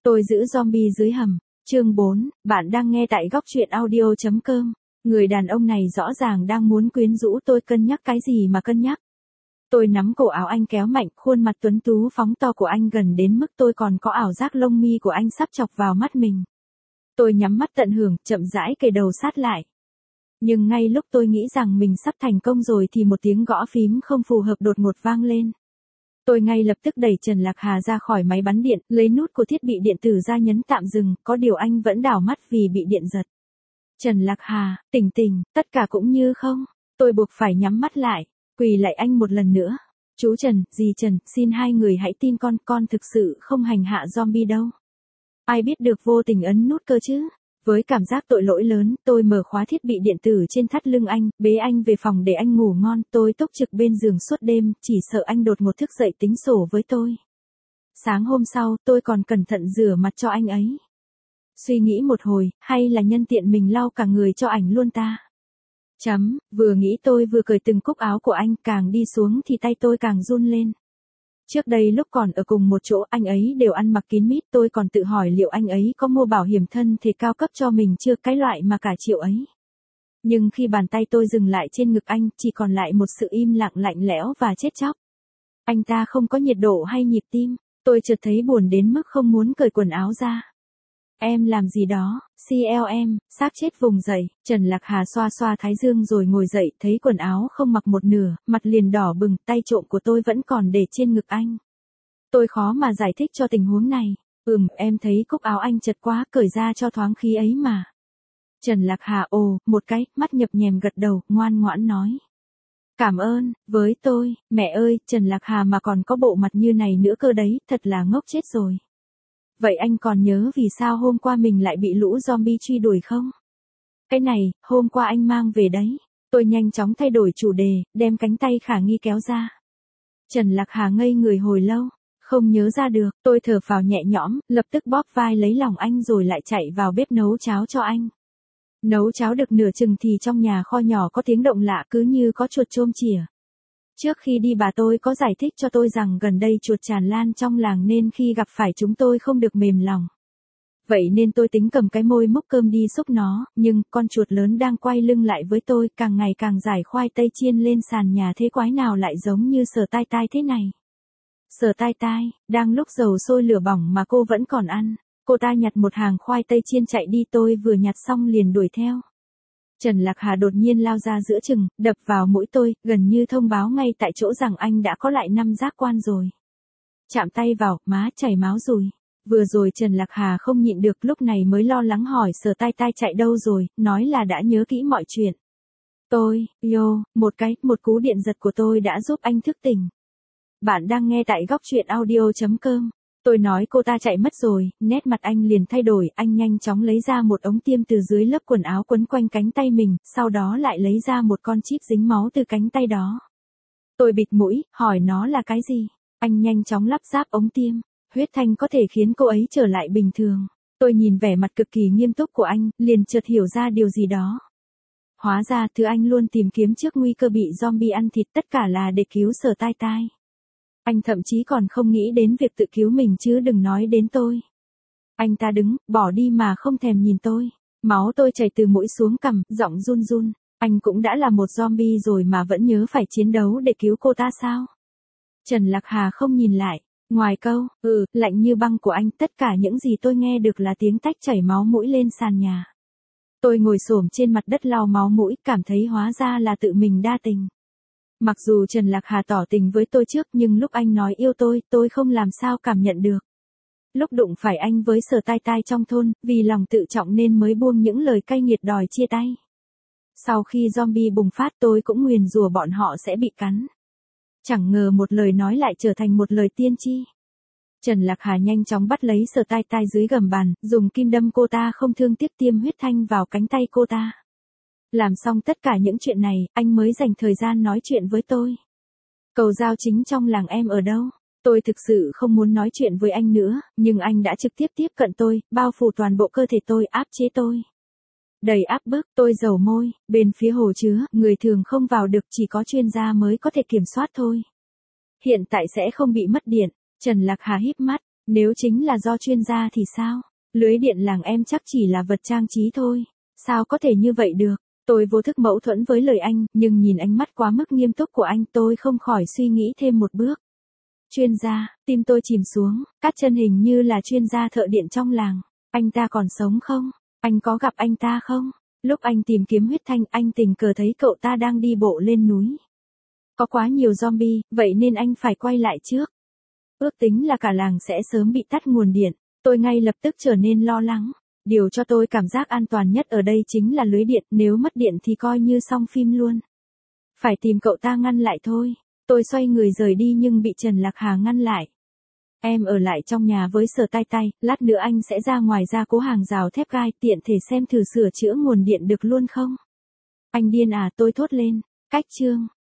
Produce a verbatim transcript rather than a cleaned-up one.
Tôi giữ zombie dưới hầm. Chương bốn, bạn đang nghe tại góc truyện audio chấm com. Người đàn ông này rõ ràng đang muốn quyến rũ tôi, cân nhắc cái gì mà cân nhắc. Tôi nắm cổ áo anh kéo mạnh, khuôn mặt tuấn tú phóng to của anh gần đến mức tôi còn có ảo giác lông mi của anh sắp chọc vào mắt mình. Tôi nhắm mắt tận hưởng, chậm rãi kề đầu sát lại. Nhưng ngay lúc tôi nghĩ rằng mình sắp thành công rồi thì một tiếng gõ phím không phù hợp đột ngột vang lên. Tôi ngay lập tức đẩy Trần Lạc Hà ra khỏi máy bắn điện, lấy nút của thiết bị điện tử ra nhấn tạm dừng, có điều anh vẫn đảo mắt vì bị điện giật. Trần Lạc Hà, tỉnh tỉnh, tất cả cũng như không. Tôi buộc phải nhắm mắt lại, quỳ lại anh một lần nữa. Chú Trần, dì Trần, xin hai người hãy tin con, con thực sự không hành hạ zombie đâu. Ai biết được vô tình ấn nút cơ chứ. Với cảm giác tội lỗi lớn, tôi mở khóa thiết bị điện tử trên thắt lưng anh, bế anh về phòng để anh ngủ ngon. Tôi túc trực bên giường suốt đêm, chỉ sợ anh đột ngột thức dậy tính sổ với tôi. Sáng hôm sau, tôi còn cẩn thận rửa mặt cho anh ấy. Suy nghĩ một hồi, hay là nhân tiện mình lau cả người cho ảnh luôn ta. Chấm, vừa nghĩ tôi vừa cởi từng cúc áo của anh, càng đi xuống thì tay tôi càng run lên. Trước đây lúc còn ở cùng một chỗ anh ấy đều ăn mặc kín mít, tôi còn tự hỏi liệu anh ấy có mua bảo hiểm thân thể cao cấp cho mình chưa, cái loại mà cả triệu ấy. Nhưng khi bàn tay tôi dừng lại trên ngực anh, chỉ còn lại một sự im lặng lạnh lẽo và chết chóc. Anh ta không có nhiệt độ hay nhịp tim, tôi chợt thấy buồn đến mức không muốn cởi quần áo ra. Em làm gì đó, xê lờ em, xác chết vùng dậy. Trần Lạc Hà xoa xoa thái dương rồi ngồi dậy, thấy quần áo không mặc một nửa, mặt liền đỏ bừng, tay trộm của tôi vẫn còn để trên ngực anh. Tôi khó mà giải thích cho tình huống này. Ừm, em thấy cúc áo anh chật quá, cởi ra cho thoáng khí ấy mà. Trần Lạc Hà ồ, một cái, mắt nhập nhèm gật đầu, ngoan ngoãn nói. Cảm ơn, với tôi, mẹ ơi, Trần Lạc Hà mà còn có bộ mặt như này nữa cơ đấy, thật là ngốc chết rồi. Vậy anh còn nhớ vì sao hôm qua mình lại bị lũ zombie truy đuổi không? Cái này, hôm qua anh mang về đấy. Tôi nhanh chóng thay đổi chủ đề, đem cánh tay khả nghi kéo ra. Trần Lạc Hà ngây người hồi lâu, không nhớ ra được. Tôi thở phào nhẹ nhõm, lập tức bóp vai lấy lòng anh rồi lại chạy vào bếp nấu cháo cho anh. Nấu cháo được nửa chừng thì trong nhà kho nhỏ có tiếng động lạ, cứ như có chuột chôm chìa. Trước khi đi bà tôi có giải thích cho tôi rằng gần đây chuột tràn lan trong làng nên khi gặp phải chúng tôi không được mềm lòng. Vậy nên tôi tính cầm cái môi múc cơm đi xúc nó, nhưng con chuột lớn đang quay lưng lại với tôi, càng ngày càng giải khoai tây chiên lên sàn nhà, thế quái nào lại giống như Sở Tai Tai thế này. Sở Tai Tai, đang lúc dầu sôi lửa bỏng mà cô vẫn còn ăn. Cô ta nhặt một hàng khoai tây chiên chạy đi, tôi vừa nhặt xong liền đuổi theo. Trần Lạc Hà đột nhiên lao ra giữa chừng, đập vào mũi tôi, gần như thông báo ngay tại chỗ rằng anh đã có lại năm giác quan rồi. Chạm tay vào, má chảy máu rồi. Vừa rồi Trần Lạc Hà không nhịn được, lúc này mới lo lắng hỏi Sở Tai Tai chạy đâu rồi, nói là đã nhớ kỹ mọi chuyện. Tôi, yo, một cái, một cú điện giật của tôi đã giúp anh thức tỉnh. Bạn đang nghe tại góc truyện audio chấm com. Tôi nói cô ta chạy mất rồi, nét mặt anh liền thay đổi, anh nhanh chóng lấy ra một ống tiêm từ dưới lớp quần áo quấn quanh cánh tay mình, sau đó lại lấy ra một con chip dính máu từ cánh tay đó. Tôi bịt mũi, hỏi nó là cái gì? Anh nhanh chóng lắp ráp ống tiêm, huyết thanh có thể khiến cô ấy trở lại bình thường. Tôi nhìn vẻ mặt cực kỳ nghiêm túc của anh, liền chợt hiểu ra điều gì đó. Hóa ra thứ anh luôn tìm kiếm trước nguy cơ bị zombie ăn thịt, tất cả là để cứu Sở Tai Tai. Anh thậm chí còn không nghĩ đến việc tự cứu mình chứ đừng nói đến tôi. Anh ta đứng, bỏ đi mà không thèm nhìn tôi. Máu tôi chảy từ mũi xuống cằm, giọng run run. Anh cũng đã là một zombie rồi mà vẫn nhớ phải chiến đấu để cứu cô ta sao? Trần Lạc Hà không nhìn lại. Ngoài câu, ừ, lạnh như băng của anh, tất cả những gì tôi nghe được là tiếng tách chảy máu mũi lên sàn nhà. Tôi ngồi xổm trên mặt đất lau máu mũi, cảm thấy hóa ra là tự mình đa tình. Mặc dù Trần Lạc Hà tỏ tình với tôi trước, nhưng lúc anh nói yêu tôi, tôi không làm sao cảm nhận được. Lúc đụng phải anh với Sở Tai Tai trong thôn, vì lòng tự trọng nên mới buông những lời cay nghiệt đòi chia tay. Sau khi zombie bùng phát, tôi cũng nguyền rủa bọn họ sẽ bị cắn. Chẳng ngờ một lời nói lại trở thành một lời tiên tri. Trần Lạc Hà nhanh chóng bắt lấy Sở Tai Tai dưới gầm bàn, dùng kim đâm cô ta không thương tiếc, tiêm huyết thanh vào cánh tay cô ta. Làm xong tất cả những chuyện này, anh mới dành thời gian nói chuyện với tôi. Cầu giao chính trong làng em ở đâu? Tôi thực sự không muốn nói chuyện với anh nữa, nhưng anh đã trực tiếp tiếp cận tôi, bao phủ toàn bộ cơ thể tôi, áp chế tôi. Đầy áp bức, tôi dầu môi, bên phía hồ chứa, người thường không vào được, chỉ có chuyên gia mới có thể kiểm soát thôi. Hiện tại sẽ không bị mất điện. Trần Lạc Hà híp mắt, Nếu chính là do chuyên gia thì sao? Lưới điện làng em chắc chỉ là vật trang trí thôi. Sao có thể như vậy được? Tôi vô thức mâu thuẫn với lời anh, nhưng nhìn ánh mắt quá mức nghiêm túc của anh tôi không khỏi suy nghĩ thêm một bước. Chuyên gia, tim tôi chìm xuống, Cát Chân hình như là chuyên gia thợ điện trong làng. Anh ta còn sống không? Anh có gặp anh ta không? Lúc anh tìm kiếm huyết thanh, anh tình cờ thấy cậu ta đang đi bộ lên núi. Có quá nhiều zombie, vậy nên anh phải quay lại trước. Ước tính là cả làng sẽ sớm bị tắt nguồn điện. Tôi ngay lập tức trở nên lo lắng. Điều cho tôi cảm giác an toàn nhất ở đây chính là lưới điện, nếu mất điện thì coi như xong phim luôn. Phải tìm cậu ta ngăn lại thôi. Tôi xoay người rời đi nhưng bị Trần Lạc Hà ngăn lại. Em ở lại trong nhà với Sở Tai Tai, lát nữa anh sẽ ra ngoài ra cố hàng rào thép gai tiện thể xem thử sửa chữa nguồn điện được luôn không? Anh điên à, tôi thốt lên. Cách chương